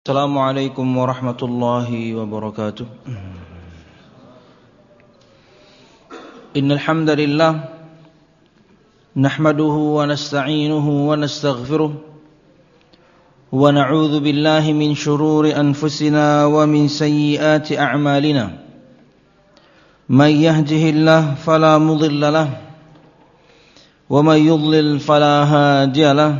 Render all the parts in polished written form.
Assalamualaikum warahmatullahi wabarakatuh. Innal hamdalillah nahmaduhu wa nasta'inuhu wa nastaghfiruh wa na'udzu billahi min shururi anfusina wa min sayyiati a'malina. May yahdihillahu fala mudilla lahu wa may yudlil fala hadiya lahu.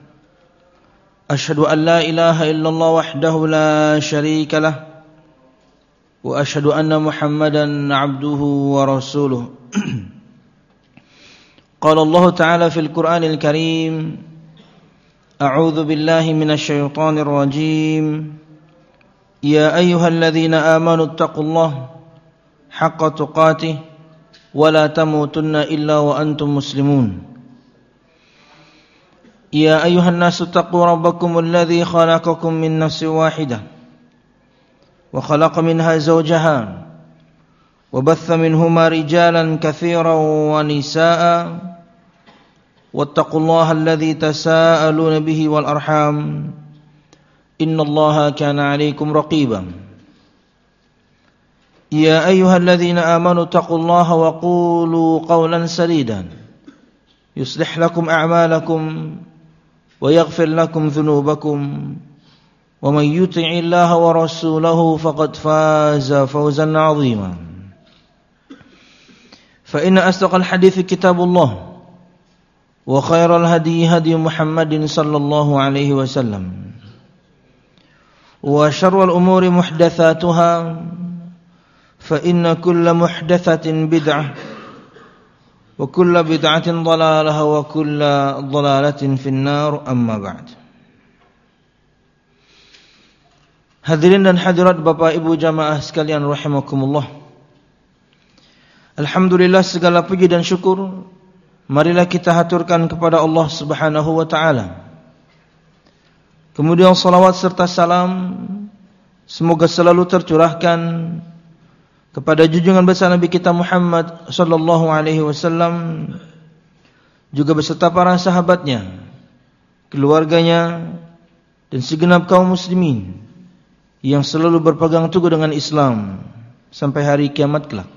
أشهد أن لا إله إلا الله وحده لا شريك له وأشهد أن محمدا عبده ورسوله قال الله تعالى في القرآن الكريم أعوذ بالله من الشيطان الرجيم يا أيها الذين آمنوا اتقوا الله حق تقاته ولا تموتن إلا وأنتم مسلمون يا أيها الناس اتقوا ربكم الذي خلقكم من نفس واحدة وخلق منها زوجها وبث منهما رجالا كثيرا ونساء واتقوا الله الذي تساءلون به والأرحام إن الله كان عليكم رقيبا يا أيها الذين آمنوا اتقوا الله وقولوا قولا سديدا يصلح لكم أعمالكم ويغفر لكم ذنوبكم ومن يطع الله ورسوله فقد فاز فوزا عظيما فإن أصدق الحديث كتاب الله وخير الهدي هدي محمد صلى الله عليه وسلم وشر الأمور محدثاتها فإن كل محدثة بدعة وكل بدعة ضلالة وكل ضلالة في النار أما بعد. Hadirin dan hadirat Bapak Ibu jamaah sekalian rahimakumullah. Alhamdulillah, segala puji dan syukur marilah kita haturkan kepada Allah Subhanahu wa taala. Kemudian salawat serta salam semoga selalu tercurahkan kepada junjungan besar Nabi kita Muhammad sallallahu alaihi wasallam, juga beserta para sahabatnya, keluarganya, dan segenap kaum muslimin yang selalu berpegang teguh dengan Islam sampai hari kiamat kelak.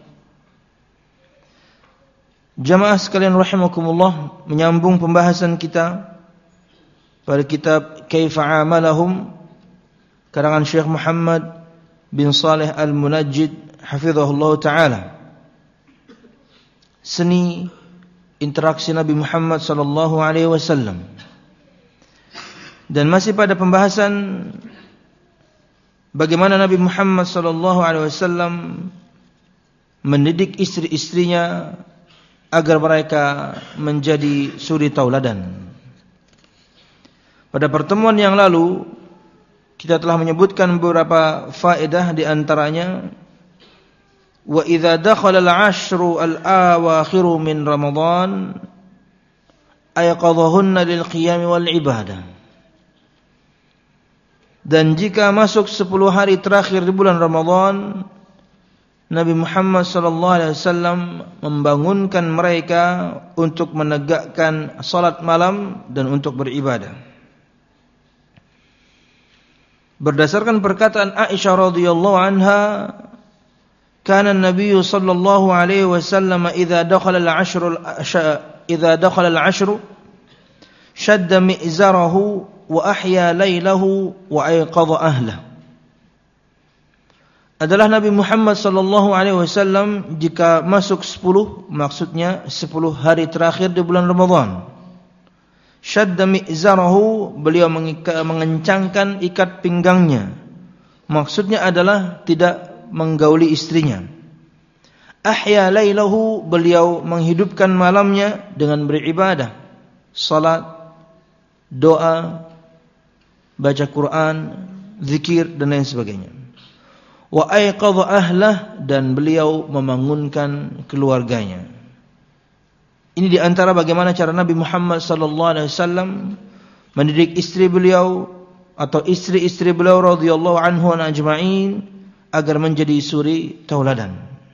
Jamaah sekalian rahimakumullah, menyambung pembahasan kita pada kitab Kaifa Amalahum karangan Syekh Muhammad bin Saleh Al-Munajjid hafizahullah ta'ala, seni interaksi Nabi Muhammad sallallahu alaihi wasallam. Dan masih pada pembahasan bagaimana Nabi Muhammad sallallahu alaihi wasallam mendidik istri-istrinya agar mereka menjadi suri tauladan. Pada pertemuan yang lalu kita telah menyebutkan beberapa faedah, di antaranya wa idza dakhala al-'ashru al-awakhiru min Ramadan ayqadhahunna lil qiyam wal ibadah. Dan jika masuk 10 hari terakhir di bulan Ramadan, Nabi Muhammad sallallahu alaihi wasallam membangunkan mereka untuk menegakkan salat malam dan untuk beribadah. Berdasarkan perkataan Aisyah radhiyallahu anha, kana an-nabiy sallallahu alaihi wasallam idza dakhala al-'ashru shadda mi'zarahu wa ahya laylahu wa ayqadha ahlahu. Adalah Nabi Muhammad sallallahu alaihi wasallam jika masuk 10, maksudnya 10 hari terakhir di bulan Ramadan, shadda mi'zarahu, beliau mengencangkan ikat pinggangnya, maksudnya adalah tidak menggauli istrinya. Ahya lailahu, beliau menghidupkan malamnya dengan beribadah, salat, doa, baca Quran, zikir dan lain sebagainya. Wa ayqadha ahlah, dan beliau membangunkan keluarganya. Ini di antara bagaimana cara Nabi Muhammad sallallahu alaihi wasallam mendidik istri beliau atau istri-istri beliau radhiyallahu anhu ajma'in agar menjadi suri tauladan.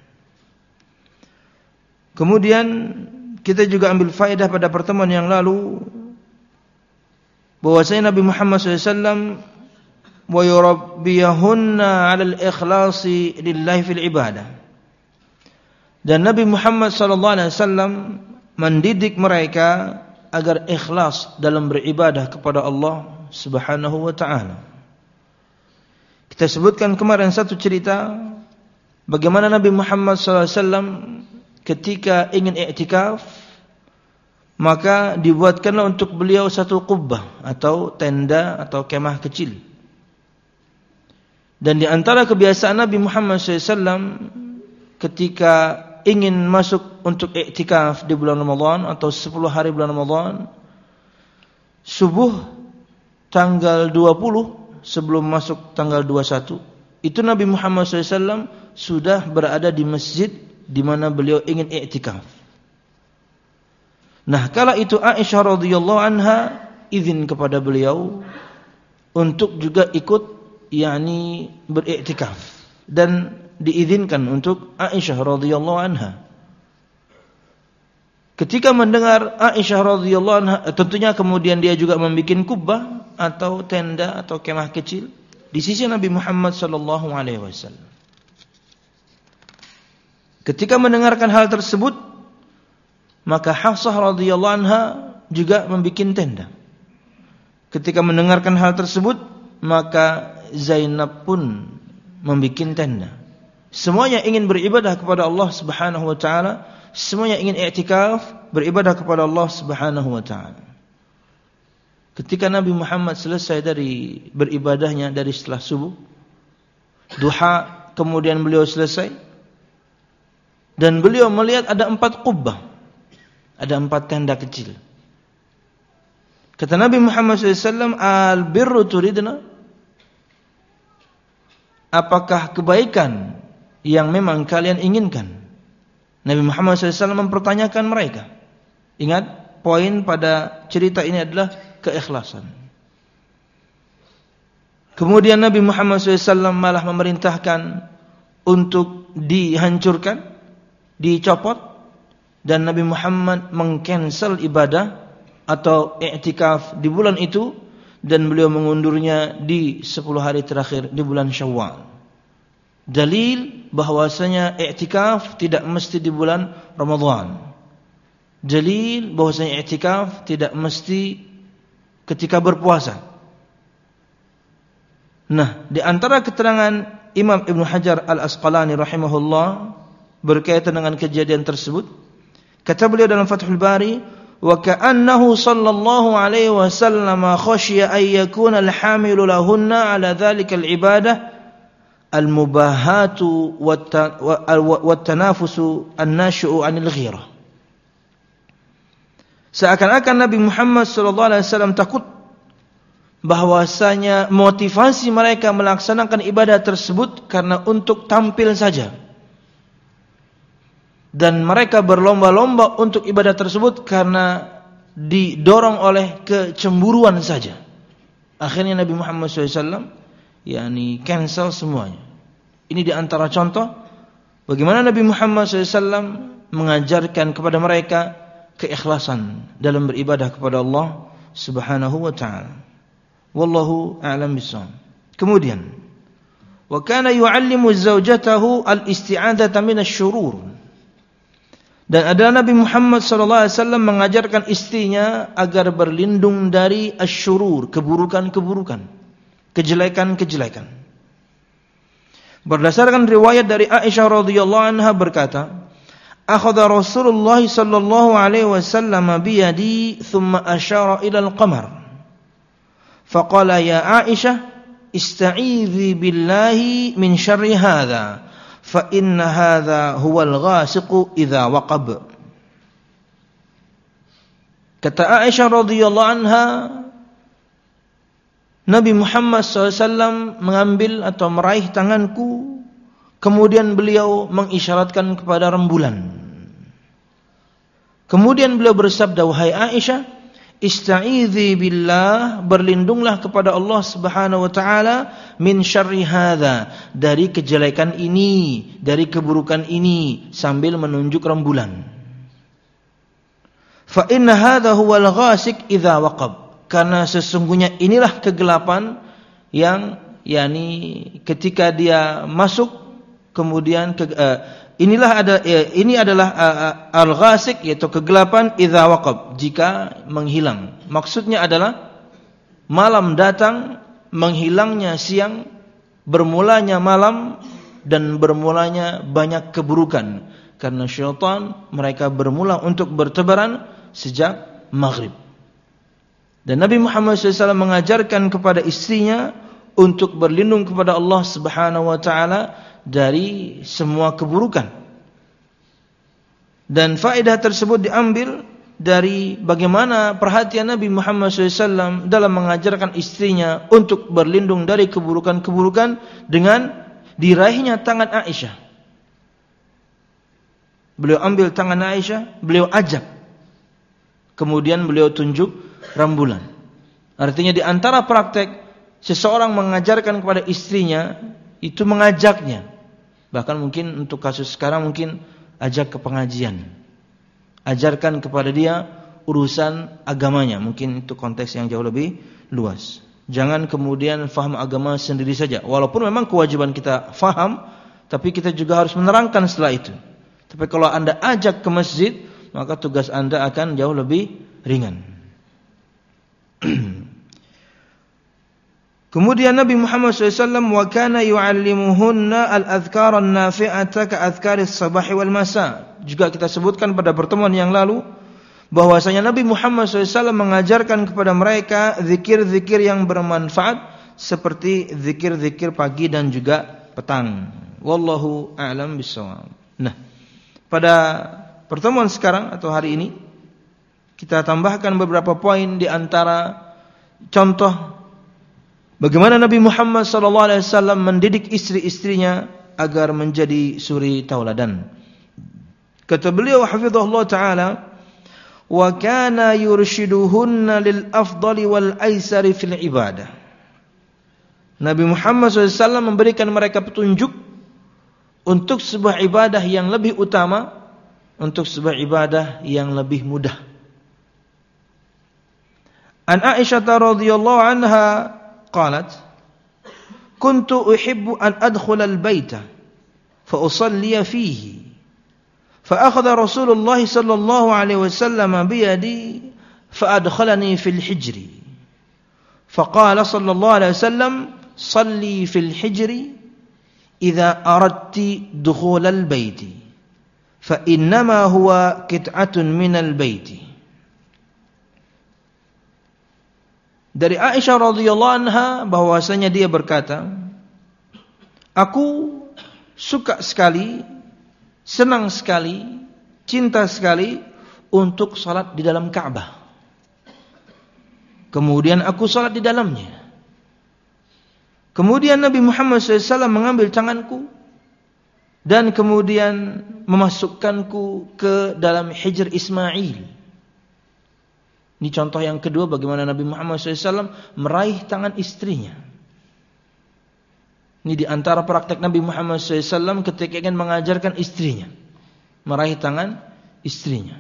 Kemudian kita juga ambil faedah pada pertemuan yang lalu bahwasanya Nabi Muhammad SAW wa yurabbiyahunna 'ala al-ikhlasi lillahi fil ibadah. Dan Nabi Muhammad sallallahu alaihi wasallam mendidik mereka agar ikhlas dalam beribadah kepada Allah Subhanahu wa taala. Kita sebutkan kemarin satu cerita bagaimana Nabi Muhammad sallallahu alaihi wasallam ketika ingin i'tikaf, maka dibuatkanlah untuk beliau satu qubbah atau tenda atau kemah kecil. Dan di antara kebiasaan Nabi Muhammad SAW ketika ingin masuk untuk i'tikaf di bulan Ramadan atau 10 hari bulan Ramadan, subuh tanggal 20 sebelum masuk tanggal 21, itu Nabi Muhammad SAW sudah berada di masjid di mana beliau ingin i'tikaf. Nah, kala itu Aisyah radhiyallahu anha izin kepada beliau untuk juga ikut beriktikaf, dan diizinkan untuk Aisyah radhiyallahu anha. Ketika mendengar Aisyah radhiyallahu anha, tentunya kemudian dia juga membuat kubbah atau tenda atau kemah kecil di sisi Nabi Muhammad sallallahu alaihi wasallam. Ketika mendengarkan hal tersebut, maka Hafsah radhiyallahu anha juga membuat tenda. Ketika mendengarkan hal tersebut, maka Zainab pun membuat tenda. Semuanya ingin beribadah kepada Allah Subhanahu wa taala, semuanya ingin i'tikaf, beribadah kepada Allah Subhanahu wa taala. Ketika Nabi Muhammad selesai dari beribadahnya dari setelah subuh, duha, kemudian beliau selesai, dan beliau melihat ada 4 qubbah, ada 4 tenda kecil. Kata Nabi Muhammad SAW, al-birru turidna? Apakah kebaikan yang memang kalian inginkan? Nabi Muhammad SAW mempertanyakan mereka. Ingat, poin pada cerita ini adalah keikhlasan. Kemudian Nabi Muhammad SAW malah memerintahkan untuk dihancurkan, dicopot, dan Nabi Muhammad mengcancel ibadah atau i'tikaf di bulan itu, dan beliau mengundurnya di 10 hari terakhir di bulan Syawal. Dalil bahwasanya i'tikaf tidak mesti di bulan Ramadan. Dalil bahwasanya i'tikaf tidak mesti ketika berpuasa. Nah, di antara keterangan Imam Ibn Hajar Al-Asqalani rahimahullah berkaitan dengan kejadian tersebut, kata beliau dalam Fathul Bari, wa ka'annahu sallallahu alaihi wasallam khashiya an yakuna al-hamilu lahunna ala dhalika al-ibadah al-mubahatu wat-tanafusu an-nashi'u 'anil ghirah. Seakan-akan Nabi Muhammad sallallahu alaihi wasallam takut bahwasanya motivasi mereka melaksanakan ibadah tersebut karena untuk tampil saja. Dan mereka berlomba-lomba untuk ibadah tersebut karena didorong oleh kecemburuan saja. Akhirnya Nabi Muhammad SAW cancel semuanya. Ini di antara contoh bagaimana Nabi Muhammad SAW mengajarkan kepada mereka keikhlasan dalam beribadah kepada Allah Subhanahu wa ta'ala. Wallahu a'lam bishawab. Kemudian, wa kana yu'allimu zawjatahu al-isti'adzata minasy-syurur. Dan adalah Nabi Muhammad SAW mengajarkan istrinya agar berlindung dari asyurur, keburukan-keburukan, kejelekan-kejelekan. Berdasarkan riwayat dari Aisyah radhiyallahu anha berkata, akhadha Rasulullah sallallahu alaihi wasallam bi yadi thumma asyara ila al-qamar. Faqala ya Aisyah, ista'idhi billahi min syarri hadha. Fa inna hadza huwal ghasiqu idza waqab. Kata Aisyah radhiyallahu anha, Nabi Muhammad SAW mengambil atau meraih tanganku, kemudian beliau mengisyaratkan kepada rembulan. Kemudian beliau bersabda, wahai Aisyah, ista'idzi billah, berlindunglah kepada Allah Subhanahu wa taala min syarri hadza, dari kejelekan ini, dari keburukan ini, sambil menunjuk rembulan. Fa inna hadza huwal ghasiq idza waqab, karena sesungguhnya inilah kegelapan yang yakni ketika dia masuk kemudian ini adalah al-ghasik, yaitu kegelapan idza waqab, jika menghilang. Maksudnya adalah malam datang, menghilangnya siang, bermulanya malam dan bermulanya banyak keburukan. Karena syaitan mereka bermula untuk bertebaran sejak maghrib. Dan Nabi Muhammad SAW mengajarkan kepada istrinya untuk berlindung kepada Allah Subhanahu wa taala dari semua keburukan. Dan faedah tersebut diambil dari bagaimana perhatian Nabi Muhammad SAW dalam mengajarkan istrinya untuk berlindung dari keburukan-keburukan dengan diraihnya tangan Aisyah. Beliau ambil tangan Aisyah, beliau ajak. Kemudian beliau tunjuk rembulan. Artinya di antara praktek seseorang mengajarkan kepada istrinya itu mengajaknya. Bahkan mungkin untuk kasus sekarang mungkin ajak ke pengajian. Ajarkan kepada dia urusan agamanya. Mungkin itu konteks yang jauh lebih luas. Jangan kemudian faham agama sendiri saja. Walaupun memang kewajiban kita faham, tapi kita juga harus menerangkan setelah itu. Tapi kalau Anda ajak ke masjid, maka tugas Anda akan jauh lebih ringan. Kemudian Nabi Muhammad SAW wa kana yu'allimuhunna al-adhkar an-nafi'ata ka'adhkar as-sabah wal masa. Juga kita sebutkan pada pertemuan yang lalu bahwasanya Nabi Muhammad SAW mengajarkan kepada mereka zikir-zikir yang bermanfaat seperti zikir-zikir pagi dan juga petang. Wallahu a'lam bishawab. Nah, pada pertemuan sekarang atau hari ini kita tambahkan beberapa poin di antara contoh bagaimana Nabi Muhammad SAW mendidik istri-istrinya agar menjadi suri tauladan. Kata beliau hafizahullah ta'ala, wa kana yurshiduhunna lil afdali wal aisari fil ibadah. Nabi Muhammad SAW memberikan mereka petunjuk untuk sebuah ibadah yang lebih utama, untuk sebuah ibadah yang lebih mudah. An Aisyah radhiyallahu anha qalat, kuntu uhibbu an adkhula al-baita fa usalli fihi fa akhadha Rasulullah sallallahu alaihi wasallam bi yadi fa adkhalani fil hijri fa qala sallallahu alaihi wasallam salli fil hijri idza aradti dukhul al-baiti fa innama huwa qit'atun min al-baiti. Dari Aisyah radhiyallahu anha bahwasanya dia berkata, aku suka sekali, senang sekali, cinta sekali untuk salat di dalam Ka'bah. Kemudian aku salat di dalamnya. Kemudian Nabi Muhammad SAW mengambil tanganku dan kemudian memasukkanku ke dalam Hijr Ismail. Ini contoh yang kedua bagaimana Nabi Muhammad SAW meraih tangan istrinya. Ini di antara praktek Nabi Muhammad SAW ketika ingin mengajarkan istrinya, meraih tangan istrinya.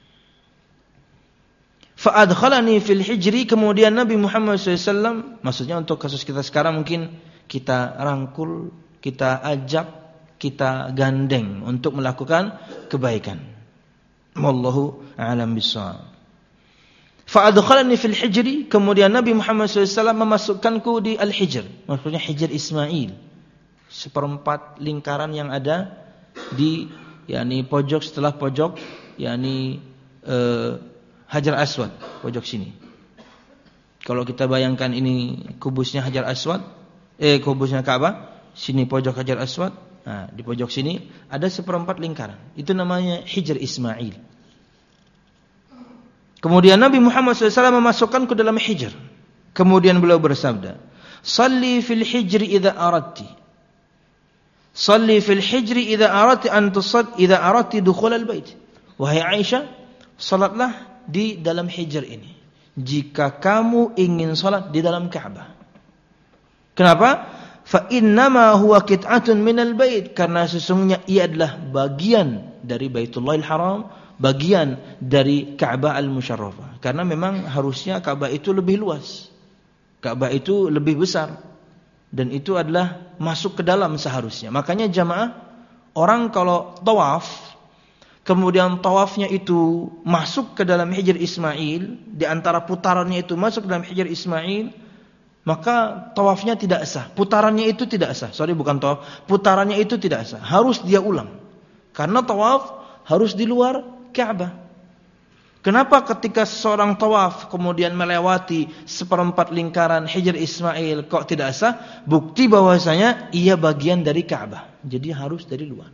Fa'adkhalani fil hijri, kemudian Nabi Muhammad SAW, maksudnya untuk kasus kita sekarang mungkin kita rangkul, kita ajak, kita gandeng untuk melakukan kebaikan. Wallahu a'lam bishawab. Fa'adkhalani fil hijri, kemudian Nabi Muhammad SAW memasukkanku di al-hijr, maksudnya hijr Ismail, seperempat lingkaran yang ada di yakni pojok setelah pojok yakni Hajar Aswad, pojok sini. Kalau kita bayangkan ini kubusnya Hajar Aswad, kubusnya Ka'bah, sini pojok Hajar Aswad, nah di pojok sini ada seperempat lingkaran. Itu namanya hijr Ismail. Kemudian Nabi Muhammad SAW memasukkan ke dalam hijr. Kemudian beliau bersabda, salli fil hijri idza aradti. Salli fil hijri idza aradti an tusall idza aradti dukhul al-bait. Wahai Aisyah, salatlah di dalam hijr ini jika kamu ingin salat di dalam Ka'bah. Kenapa? Fa innama huwa qit'atun minal bait, karena sesungguhnya ia adalah bagian dari Baitullahil Haram, bagian dari Ka'bah al-Musyarrafah. Karena memang harusnya Ka'bah itu lebih luas, Ka'bah itu lebih besar dan itu adalah masuk ke dalam seharusnya. Makanya jamaah, orang kalau tawaf, kemudian tawafnya itu masuk ke dalam Hijr Ismail, di antara putarannya itu masuk ke dalam Hijr Ismail, maka tawafnya tidak sah. Putarannya itu tidak sah. Bukan tawaf. Putarannya itu tidak sah. Harus dia ulang. Karena tawaf harus di luar Ka'bah. Kenapa ketika seorang tawaf kemudian melewati 1/4 lingkaran Hijr Ismail kok tidak sah? Bukti bahwasanya ia bagian dari Ka'bah. Jadi harus dari luar.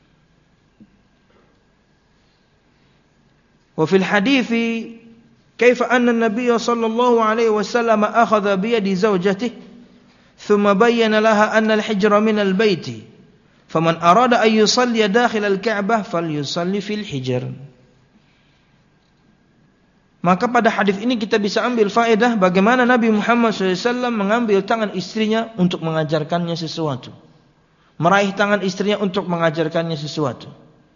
Wa fil hadithi kaifa anna an-nabiy sallallahu alaihi wasallam akhadha bi yadi zawjatihi thumma bayyana laha anna al-hijra min al-baiti faman arada an yusalli dakhil al-Ka'bah falyusalli fil hijr. Maka pada hadis ini kita bisa ambil faedah bagaimana Nabi Muhammad SAW mengambil tangan istrinya untuk mengajarkannya sesuatu. Meraih tangan istrinya untuk mengajarkannya sesuatu.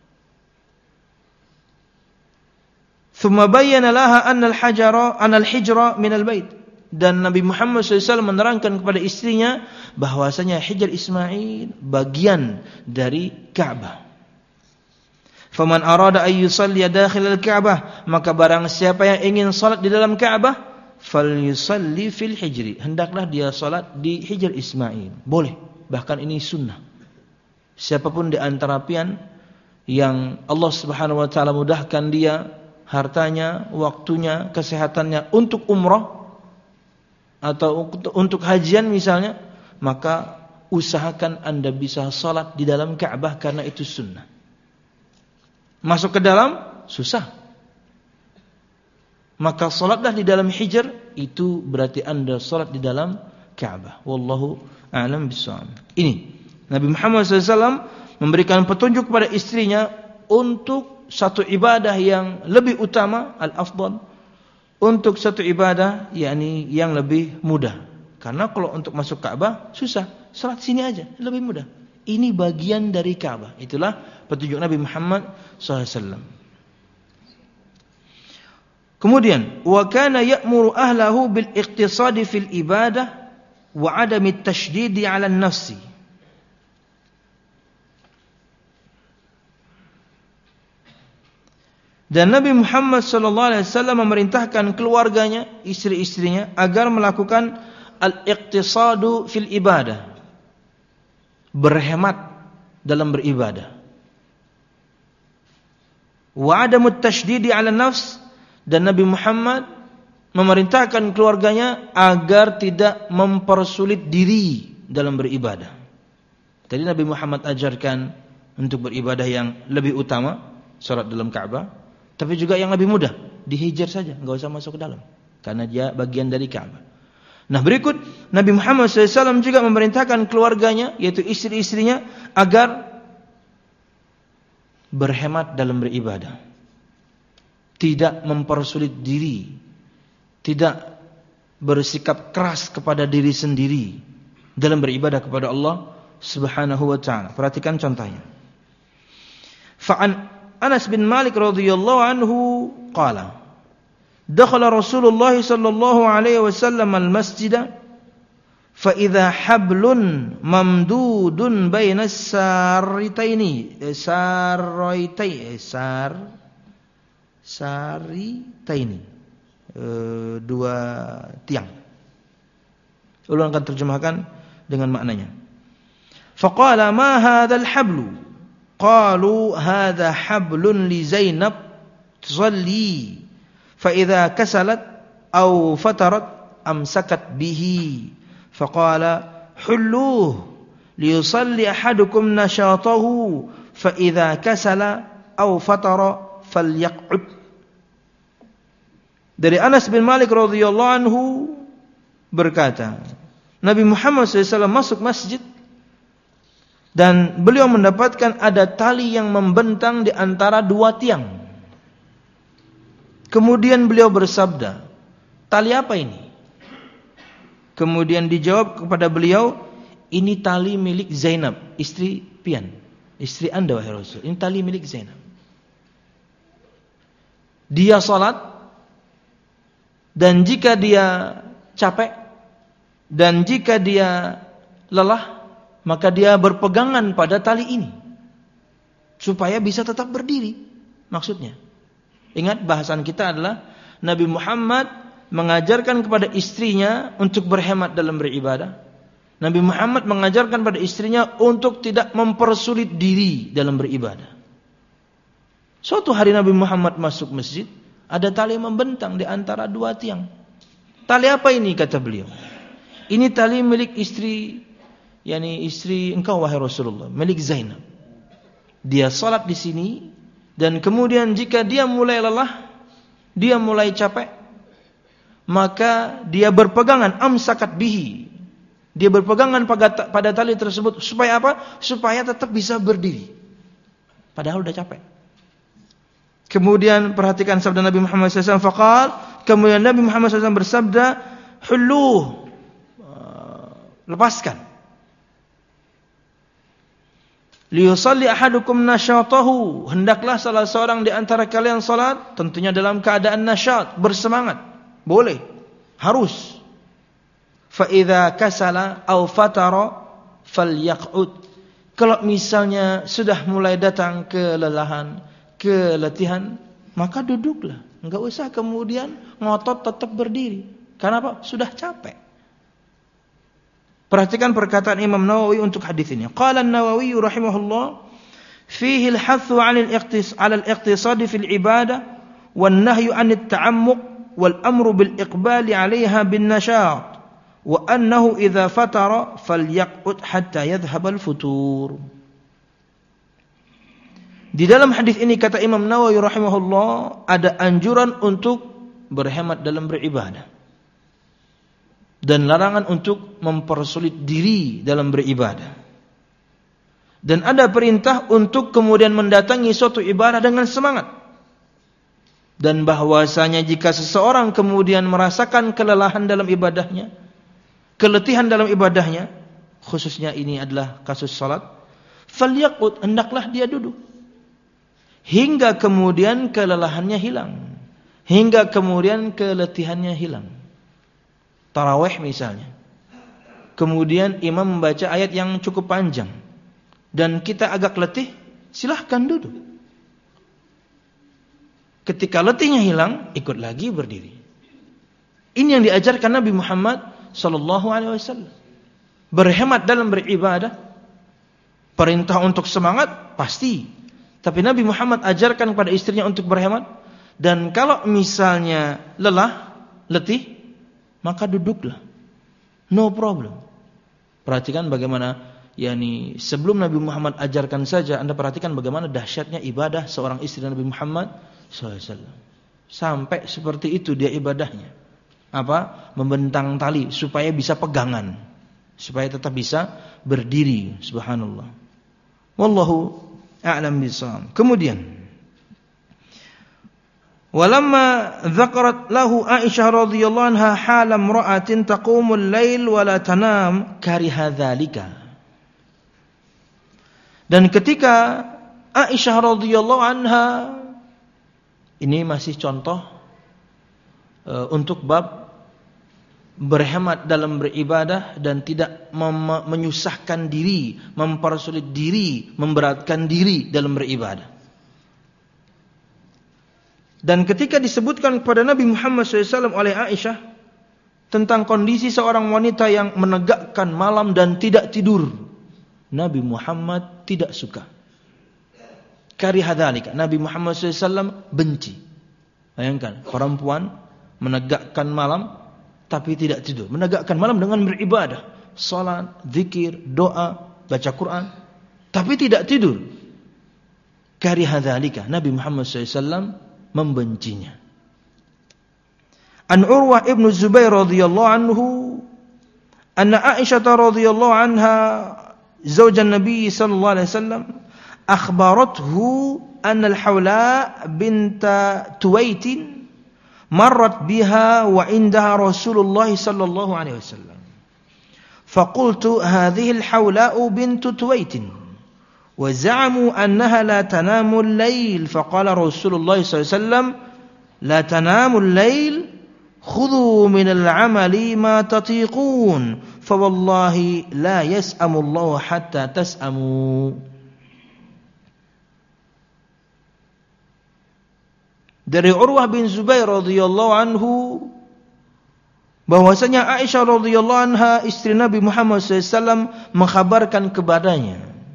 Thumma bayyana laha anna al-hijra min al-bait. Dan Nabi Muhammad SAW menerangkan kepada istrinya bahwasanya Hijr Ismail bagian dari Ka'bah. Faman arada ay yusalli dakhil al-Ka'bah, maka barang siapa yang ingin salat di dalam Ka'bah, falyusalli fil hijri, hendaklah dia salat di Hijr Ismail. Boleh, bahkan ini sunnah. Siapapun di antara pian yang Allah Subhanahu wa taala mudahkan dia hartanya, waktunya, kesehatannya untuk umrah atau untuk hajian misalnya, maka usahakan Anda bisa salat di dalam Ka'bah karena itu sunnah. Masuk ke dalam susah. Maka salatlah di dalam Hijr, itu berarti Anda salat di dalam Ka'bah. Wallahu a'lam bishawab. Ini Nabi Muhammad SAW memberikan petunjuk kepada istrinya untuk satu ibadah yang lebih utama, al-afdal, untuk satu ibadah yakni yang lebih mudah. Karena kalau untuk masuk Ka'bah susah, salat sini aja lebih mudah. Ini bagian dari Ka'bah. Itulah petunjuk Nabi Muhammad SAW. Kemudian, wa kana ya'muru ahlahu bil iqtisadi fil ibadah wa 'adami at-tashdidi 'ala an-nafsi. Dan Nabi Muhammad SAW memerintahkan keluarganya, istri-istrinya agar melakukan al-iqtisadu fil ibadah. Berhemat dalam beribadah. Wa 'adamut tasydidi 'ala nafs, dan Nabi Muhammad memerintahkan keluarganya agar tidak mempersulit diri dalam beribadah. Tadi Nabi Muhammad ajarkan untuk beribadah yang lebih utama, salat dalam Ka'bah, tapi juga yang lebih mudah, dihijr saja, enggak usah masuk ke dalam karena dia bagian dari Ka'bah. Nah, berikut Nabi Muhammad SAW juga memerintahkan keluarganya, yaitu istri-istrinya, agar berhemat dalam beribadah, tidak mempersulit diri, tidak bersikap keras kepada diri sendiri dalam beribadah kepada Allah Subhanahu wa ta'ala. Perhatikan contohnya. Fa'an Anas bin Malik radhiyallahu anhu qala, dakhala Rasulullah sallallahu alaihi wasallam al-masjid fa idza hablun mamdudun baina saritaini dua tiang. Ulun akan terjemahkan dengan maknanya. Faqala ma hadzal hablu? Qalu hadza hablun li Zainab tusalli fa idza kasalat aw fatarat amsakat bihi faqala hulluh liyusalli ahadukum nashatahu fa idza kasala aw fatara falyaq'ud. Dari Anas bin Malik radhiyallahu anhu berkata, Nabi Muhammad SAW masuk masjid dan beliau mendapatkan ada tali yang membentang di antara dua tiang. Kemudian beliau bersabda, tali apa ini? Kemudian dijawab kepada beliau, ini tali milik Zainab, istri pian, istri Anda wahai Rasul. Ini tali milik Zainab. Dia salat, dan jika dia capek, dan jika dia lelah, maka dia berpegangan pada tali ini supaya bisa tetap berdiri. Maksudnya, ingat bahasan kita adalah Nabi Muhammad mengajarkan kepada istrinya untuk berhemat dalam beribadah. Nabi Muhammad mengajarkan pada istrinya untuk tidak mempersulit diri dalam beribadah. Suatu hari Nabi Muhammad masuk masjid, ada tali membentang di antara dua tiang. Tali apa ini, kata beliau? Ini tali milik istri, yakni istri engkau wahai Rasulullah, milik Zainab. Dia salat di sini, dan kemudian jika dia mulai lelah, dia mulai capek, maka dia berpegangan, amsakat bihi. Dia berpegangan pada tali tersebut supaya apa? Supaya tetap bisa berdiri. Padahal udah capek. Kemudian perhatikan sabda Nabi Muhammad SAW. Faqal, kemudian Nabi Muhammad SAW bersabda, hulluh, lepaskan. Liyusalli ahadukum nasyatahu, hendaklah salah seorang di antara kalian salat tentunya dalam keadaan nasyat, bersemangat. Boleh, harus. Fa idza kasala aw fatara falyaq'ud. Kalau misalnya sudah mulai datang kelelahan, keletihan, maka duduklah. Enggak usah kemudian ngotot tetap berdiri. Karena apa? Sudah capek. Perhatikan perkataan Imam Nawawi untuk hadis ini. Qala an-Nawawi rahimahullah, fihi al-hathu 'ala al-iqtisad fi al-ibadah wan nahyu 'an at-ta'ammuq wal amru bil iqbali 'alayha bin nashat wa annahu idza fatara falyaq'ud hatta yadhhab al-futur. Di dalam hadis ini kata Imam Nawawi rahimahullah, ada anjuran untuk berhemat dalam beribadah dan larangan untuk mempersulit diri dalam beribadah. Dan ada perintah untuk kemudian mendatangi suatu ibadah dengan semangat. Dan bahwasanya jika seseorang kemudian merasakan kelelahan dalam ibadahnya, keletihan dalam ibadahnya, khususnya ini adalah kasus salat, falyaqud, hendaklah dia duduk hingga kemudian kelelahannya hilang, hingga kemudian keletihannya hilang. Tarawih misalnya, kemudian imam membaca ayat yang cukup panjang dan kita agak letih, silahkan duduk. Ketika letihnya hilang, ikut lagi berdiri. Ini yang diajarkan Nabi Muhammad sallallahu alaihi wasallam. Berhemat dalam beribadah, perintah untuk semangat pasti. Tapi Nabi Muhammad ajarkan kepada istrinya untuk berhemat. Dan kalau misalnya lelah, letih, maka duduklah. No problem. Perhatikan bagaimana, yakni sebelum Nabi Muhammad ajarkan saja, Anda perhatikan bagaimana dahsyatnya ibadah seorang istri Nabi Muhammad SAW. Sampai seperti itu dia ibadahnya. Apa? Membentang tali supaya bisa pegangan, supaya tetap bisa berdiri. Subhanallah. Wallahu a'lam bishawab. Kemudian, walamma dzakarat lahu Aisyah radhiyallahu anha hal imra'atin taqumul lail wa la tanam kariha dzalika. Dan ketika Aisyah radhiyallahu anha, ini masih contoh untuk bab berhemat dalam beribadah dan tidak menyusahkan diri, mempersulit diri, memberatkan diri dalam beribadah. Dan ketika disebutkan kepada Nabi Muhammad SAW oleh Aisyah tentang kondisi seorang wanita yang menegakkan malam dan tidak tidur, Nabi Muhammad tidak suka. Kariha dzalika, Nabi Muhammad SAW benci. Bayangkan, perempuan menegakkan malam tapi tidak tidur, menegakkan malam dengan beribadah, salat, zikir, doa, baca Quran, tapi tidak tidur. Kariha dzalika, Nabi Muhammad SAW membencinya. An Urwah ibn Zubair radhiyallahu anhu, anna Aisyah radhiyallahu anha, zaujan Nabi sallallahu alaihi wasallam, akhbarathu anna al-Hawla binta Tuwaitin marrat biha wa indaha Rasulullah sallallahu alaihi wasallam. Faqultu hadhihi al-Hawla bintu Tuwaitin wa za'amu annaha la tanamu al-layl. Faqala Rasulullah sallallahu alaihi wasallam, la tanamu al-layl, khudhu min al-amali ma tatiqun, fa wallahi la yas'amullahu hatta tas'amu. Dari Urwah bin Zubair radhiyallahu anhu bahwasanya Aisyah radhiyallahu anha istri Nabi Muhammad SAW mengkhabarkan kepadanya.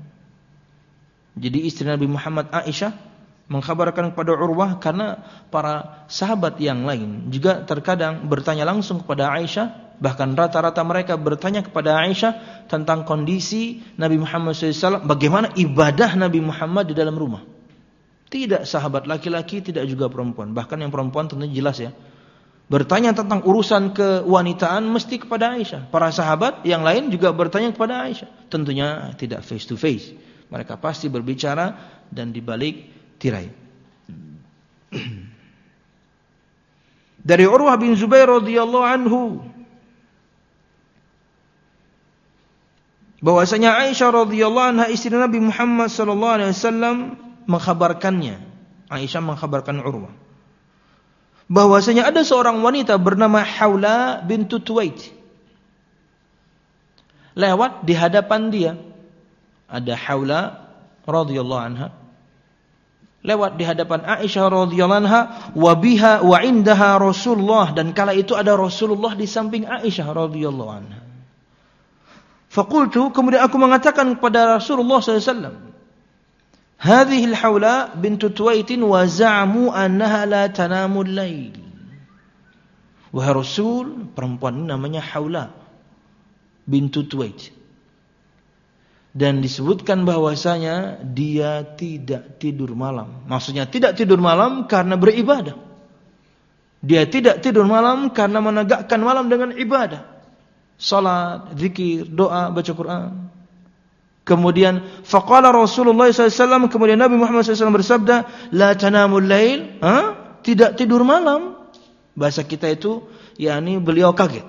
Jadi istri Nabi Muhammad Aisyah mengkhabarkan kepada Urwah karena para sahabat yang lain juga terkadang bertanya langsung kepada Aisyah, bahkan rata-rata mereka bertanya kepada Aisyah tentang kondisi Nabi Muhammad SAW, bagaimana ibadah Nabi Muhammad di dalam rumah. Tidak sahabat laki-laki, tidak juga perempuan. Bahkan yang perempuan tentunya jelas ya. Bertanya tentang urusan kewanitaan mesti kepada Aisyah. Para sahabat yang lain juga bertanya kepada Aisyah. Tentunya tidak face to face. Mereka pasti berbicara dan di balik tirai. Dari Urwah bin Zubair radhiyallahu anhu bahwasanya Aisyah radhiyallahu anha istri Nabi Muhammad sallallahu alaihi wasallam mengkhabarkannya. Aisyah mengkhabarkan Urwah bahwasanya ada seorang wanita bernama Haula bintu Tuwait lewat di hadapan dia. Ada Haula radhiyallahu anha lewat di hadapan Aisyah radhiyallahu anha, wa biha wa indaha Rasulullah, dan kala itu ada Rasulullah di samping Aisyah radhiyallahu anha. Faqultu, kemudian aku mengatakan kepada Rasulullah sallallahu alaihi wasallam, hadhihi al-Haula bintu Tuwait wa za'amu annaha la tanamu al-lail. Wahai Rasul, perempuan ini namanya Haula bintu Tuwait. Dan disebutkan bahwasanya dia tidak tidur malam. Maksudnya tidak tidur malam karena beribadah. Dia tidak tidur malam karena menegakkan malam dengan ibadah. Salat, zikir, doa, baca Quran. Kemudian faqala Rasulullah SAW, kemudian Nabi Muhammad SAW bersabda, la tanamul lail, tidak tidur malam. Bahasa kita itu yakni beliau kaget.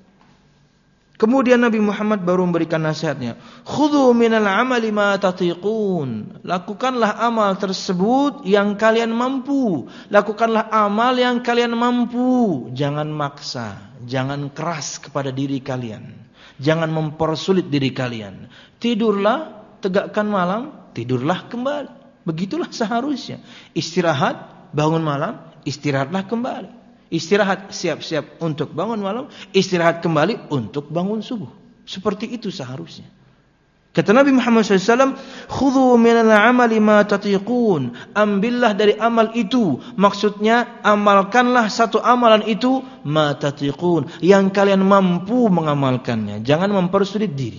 Kemudian Nabi Muhammad baru memberikan nasihatnya, khudhu minal amali ma tatiqun, lakukanlah amal tersebut yang kalian mampu. Lakukanlah amal yang kalian mampu. Jangan maksa, jangan keras kepada diri kalian, jangan mempersulit diri kalian. Tidurlah, tegakkan malam, tidurlah kembali. Begitulah seharusnya. Istirahat, bangun malam, istirahatlah kembali. Istirahat, siap-siap untuk bangun malam, istirahat kembali untuk bangun subuh. Seperti itu seharusnya. Kata Nabi Muhammad SAW, khudhu minal amali ma tatiqun, ambillah dari amal itu. Maksudnya amalkanlah satu amalan itu, ma tatiqun, yang kalian mampu mengamalkannya. Jangan mempersulit diri.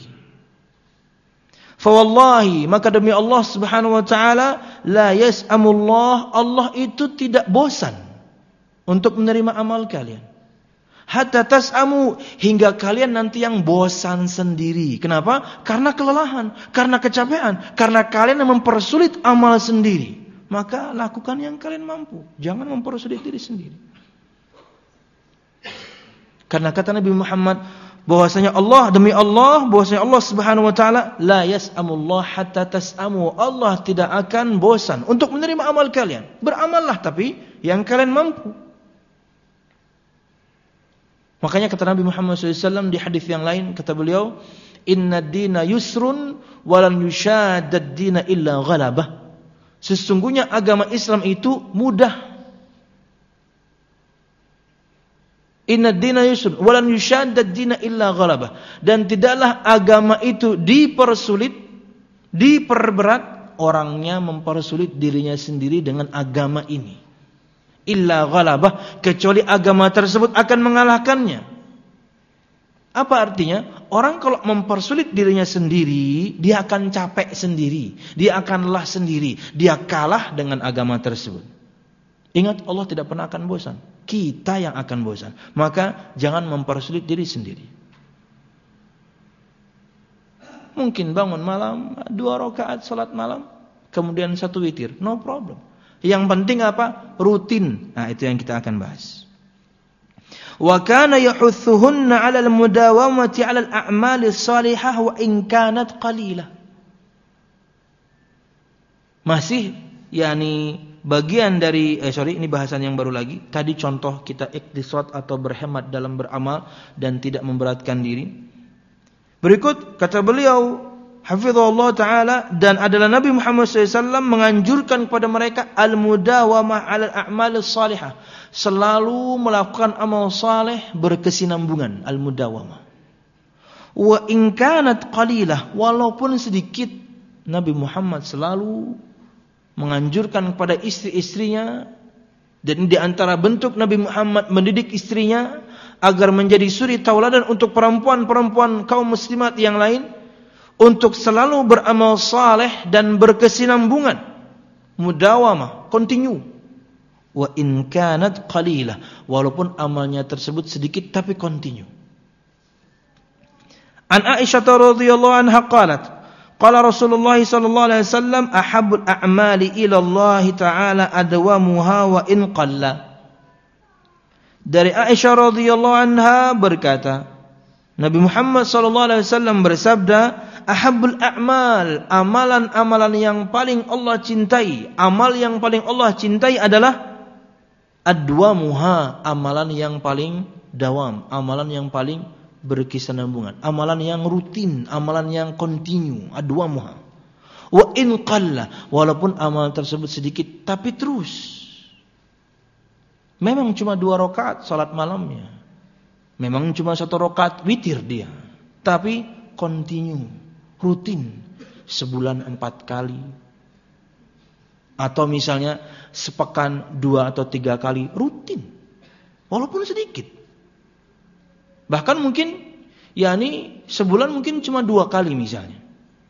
Fa wallahi, maka demi Allah Subhanahu wa taala, la yas'amullah, Allah itu tidak bosan untuk menerima amal kalian. Hatta tas'amu, hingga kalian nanti yang bosan sendiri. Kenapa? Karena kelelahan, karena kecapean, karena kalian yang mempersulit amal sendiri. Maka lakukan yang kalian mampu, jangan mempersulit diri sendiri. Karena kata Nabi Muhammad bahwasanya Allah, demi Allah, bahwasanya Allah Subhanahu wa taala, la yas'amullah hatta tas'amu, Allah tidak akan bosan untuk menerima amal kalian. Beramallah tapi yang kalian mampu. Makanya kata Nabi Muhammad SAW di hadis yang lain, kata beliau, inna dina yusrun walan yushadad dina illa ghalabah. Sesungguhnya agama Islam itu mudah. Inna dina yusrun walan yushadad dina illa ghalabah. Dan tidaklah agama itu dipersulit, diperberat, orangnya mempersulit dirinya sendiri dengan agama ini. Illa ghalabah, kecuali agama tersebut akan mengalahkannya. Apa artinya? Orang kalau mempersulit dirinya sendiri, dia akan capek sendiri, dia akan lelah sendiri, dia kalah dengan agama tersebut. Ingat, Allah tidak pernah akan bosan, kita yang akan bosan. Maka jangan mempersulit diri sendiri. Mungkin bangun malam 2 rakaat salat malam, kemudian 1 witir, no problem. Yang penting apa? Rutin. Nah, itu yang kita akan bahas. Wa kana yahuthuhunna 'ala al-mudawamati 'ala al-a'mali shalihah wa in kanat qalilah. Masih yakni bagian dari ini bahasan yang baru lagi. Tadi contoh kita iktisad atau berhemat dalam beramal dan tidak memberatkan diri. Berikut kata beliau, hafizahullah ta'ala, dan adalah Nabi Muhammad SAW menganjurkan kepada mereka al-mudawamah ala al-a'mal salihah, selalu melakukan amal saleh berkesinambungan, al-mudawamah. Wa in kanat qalilah, walaupun sedikit, Nabi Muhammad selalu menganjurkan kepada istri-istrinya, dan di antara bentuk Nabi Muhammad mendidik istrinya agar menjadi suri tauladan untuk perempuan-perempuan kaum muslimat yang lain, untuk selalu beramal saleh dan berkesinambungan, mudawamah, continue. Wa in kanat qalilah, walaupun amalnya tersebut sedikit tapi continue. An Aisyah radhiyallahu anha qalat, qala Rasulullah sallallahu alaihi wasallam, ahabbul a'mali ila Allah ta'ala adwamuha wa in qalla. Dari Aisyah radhiyallahu anha berkata, Nabi Muhammad sallallahu alaihi wasallam bersabda, ahabbul a'mal, amalan-amalan yang paling Allah cintai, amal yang paling Allah cintai adalah adwamuha, amalan yang paling dawam, amalan yang paling berkesinambungan, amalan yang rutin, amalan yang continue, adwamuha. Wa in qalla, walaupun amal tersebut sedikit tapi terus. Memang cuma 2 rakaat salat malamnya, memang cuma 1 rakaat witir dia, tapi continue, rutin, sebulan 4 kali, atau misalnya sepekan 2 atau 3 kali, rutin, walaupun sedikit. Bahkan mungkin, yakni sebulan mungkin cuma 2 kali misalnya,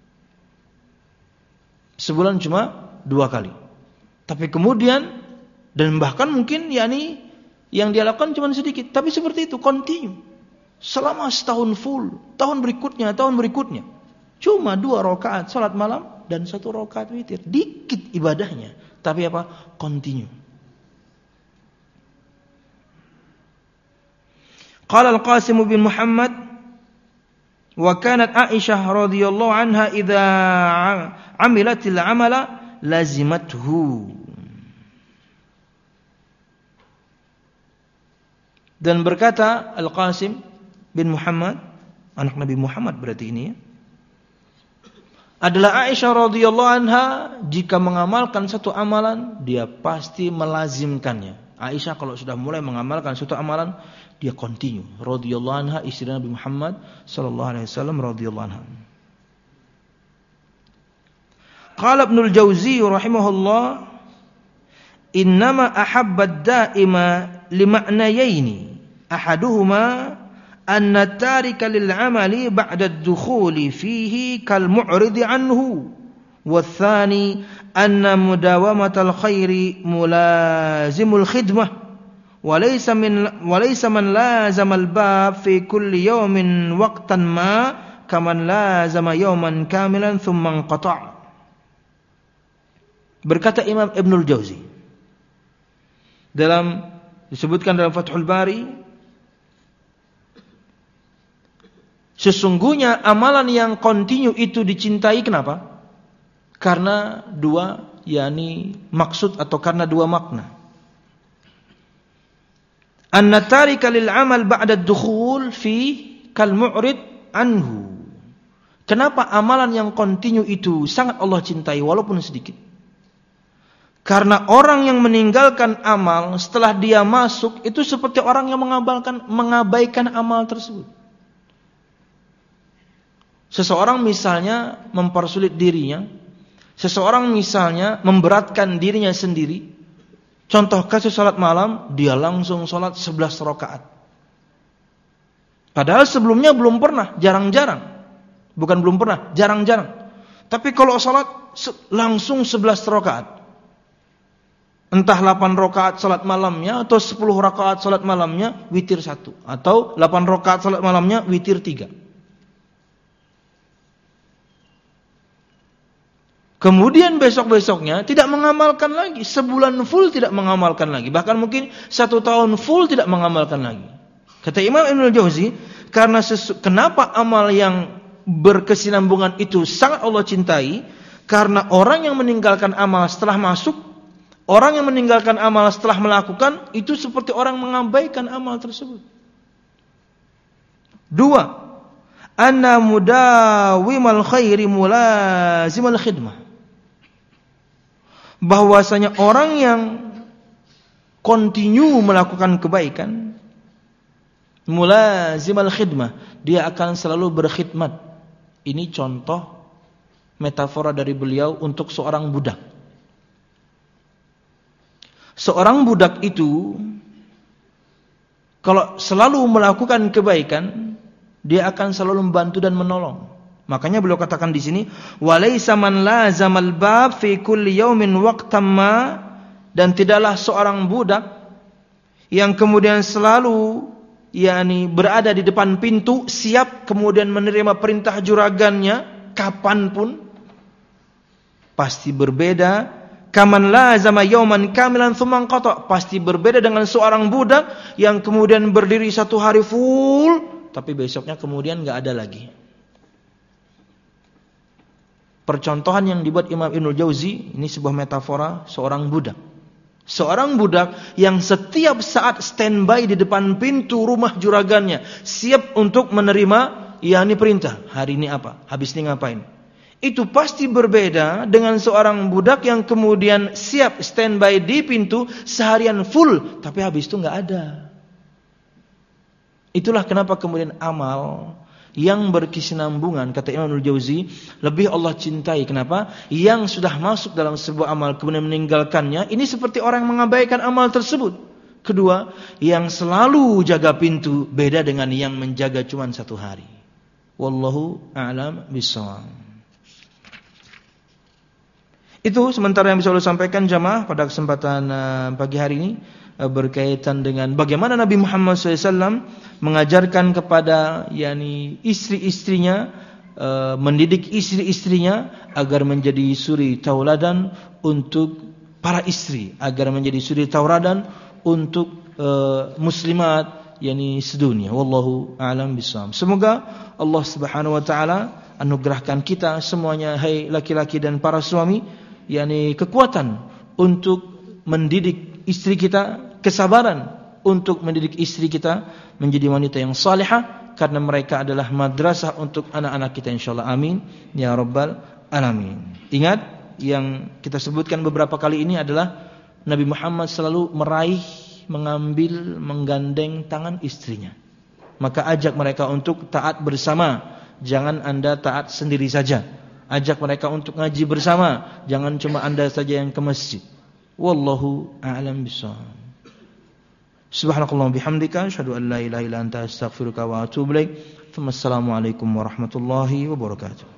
sebulan cuma 2 kali, tapi kemudian, dan bahkan mungkin yakni yang dia lakukan cuma sedikit, tapi seperti itu, continue, selama setahun full, tahun berikutnya, cuma 2 rakaat salat malam dan 1 rakaat witir, dikit ibadahnya, tapi apa? Continue. Qala Al-Qasim bin Muhammad, wa kanat Aisyah radhiyallahu anha idza amilatil amala lazimathu. Dan berkata Al-Qasim bin Muhammad, anak Nabi Muhammad berarti ini ya, adalah Aisyah radhiyallahu anha, jika mengamalkan satu amalan dia pasti melazimkannya. Aisyah kalau sudah mulai mengamalkan satu amalan dia continue, radhiyallahu anha, istri Nabi Muhammad sallallahu alaihi wasallam radhiyallahu anha. Qala Ibnul Jauzi rahimahullah, innama ahabba ad-da'ima lima'nayaini, ahaduhuma anna tarika lil amali ba'da ad-dukhuli fihi kal mu'ridi anhu, wathani anna mudawamatal khairi mulazimul khidmah walaysa man lazama al-bab fi kulli yawmin waqtan ma kaman lazama yawman kamilan thumma inqata'. Berkata Imam Ibnul Jauzi, disebutkan dalam Fathul Bari, sesungguhnya amalan yang continue itu dicintai. Kenapa? Karena 2, yakni maksud, atau karena 2 makna. Anna tarika lil amal ba'da ad-dukhul fi kal mu'rid anhu. Kenapa amalan yang continue itu sangat Allah cintai walaupun sedikit? Karena orang yang meninggalkan amal setelah dia masuk itu seperti orang yang mengabaikan amal tersebut. Seseorang misalnya mempersulit dirinya, seseorang misalnya memberatkan dirinya sendiri. Contoh kasus salat malam, dia langsung salat 11 rakaat. Padahal sebelumnya belum pernah, jarang-jarang. Bukan belum pernah, jarang-jarang. Tapi kalau salat langsung 11 rakaat. Entah 8 rakaat salat malamnya atau 10 rakaat salat malamnya witir 1, atau 8 rakaat salat malamnya witir 3. Kemudian besok-besoknya tidak mengamalkan lagi, sebulan full tidak mengamalkan lagi, bahkan mungkin 1 tahun full tidak mengamalkan lagi. Kata Imam Ibnul Jauzi, karena kenapa amal yang berkesinambungan itu sangat Allah cintai? Karena orang yang meninggalkan amal setelah masuk, orang yang meninggalkan amal setelah melakukan, itu seperti orang mengabaikan amal tersebut. 2, anna mudawimal khairi mulazimal khidmah. Bahwasanya orang yang continue melakukan kebaikan, mulazimal khidmah, dia akan selalu berkhidmat. Ini contoh metafora dari beliau untuk seorang budak. Seorang budak itu kalau selalu melakukan kebaikan, dia akan selalu membantu dan menolong. Makanya beliau katakan di sini, walaysa man lazamal bab fi kulli yaumin waqtam ma, dan tidaklah seorang budak yang kemudian selalu berada di depan pintu siap kemudian menerima perintah juragannya kapanpun. Pasti berbeda. Kaman lazama yauman kamilan tsumma qata, pasti berbeda dengan seorang budak yang kemudian berdiri satu hari full tapi besoknya kemudian enggak ada lagi. Percontohan yang dibuat Imam Ibnul Jauzi ini sebuah metafora seorang budak. Seorang budak yang setiap saat standby di depan pintu rumah juragannya, siap untuk menerima perintah. Hari ini apa? Habis ini ngapain? Itu pasti berbeda dengan seorang budak yang kemudian siap standby di pintu seharian full, tapi habis itu enggak ada. Itulah kenapa kemudian amal yang berkesinambungan, kata Imam Al-Jauzi, lebih Allah cintai. Kenapa? Yang sudah masuk dalam sebuah amal kemudian meninggalkannya, ini seperti orang yang mengabaikan amal tersebut. Kedua, yang selalu jaga pintu beda dengan yang menjaga cuma satu hari. Wallahu a'lam bishawab. Itu sementara yang bisa Allah sampaikan jamaah pada kesempatan pagi hari ini berkaitan dengan bagaimana Nabi Muhammad SAW mengajarkan kepada istri-istrinya, mendidik istri-istrinya agar menjadi suri tauladan untuk para istri, agar menjadi suri tauladan untuk muslimat sedunia. Wallahu a'lam bishawab. Semoga Allah Subhanahu wa taala anugerahkan kita semuanya, hai laki-laki dan para suami, kekuatan untuk mendidik istri kita, kesabaran untuk mendidik istri kita menjadi wanita yang salihah, karena mereka adalah madrasah untuk anak-anak kita insyaallah. Amin ya rabbal alamin. Ingat, yang kita sebutkan beberapa kali ini adalah Nabi Muhammad selalu meraih, mengambil, menggandeng tangan istrinya. Maka ajak mereka untuk taat bersama. Jangan Anda taat sendiri saja. Ajak mereka untuk ngaji bersama. Jangan cuma Anda saja yang ke masjid. Wallahu a'lam bishawab. Subhanakallahumma bihamdika asyhadu an la ilaha illa anta astaghfiruka wa atubu ilaik. Assalamualaikum warahmatullahi wabarakatuh.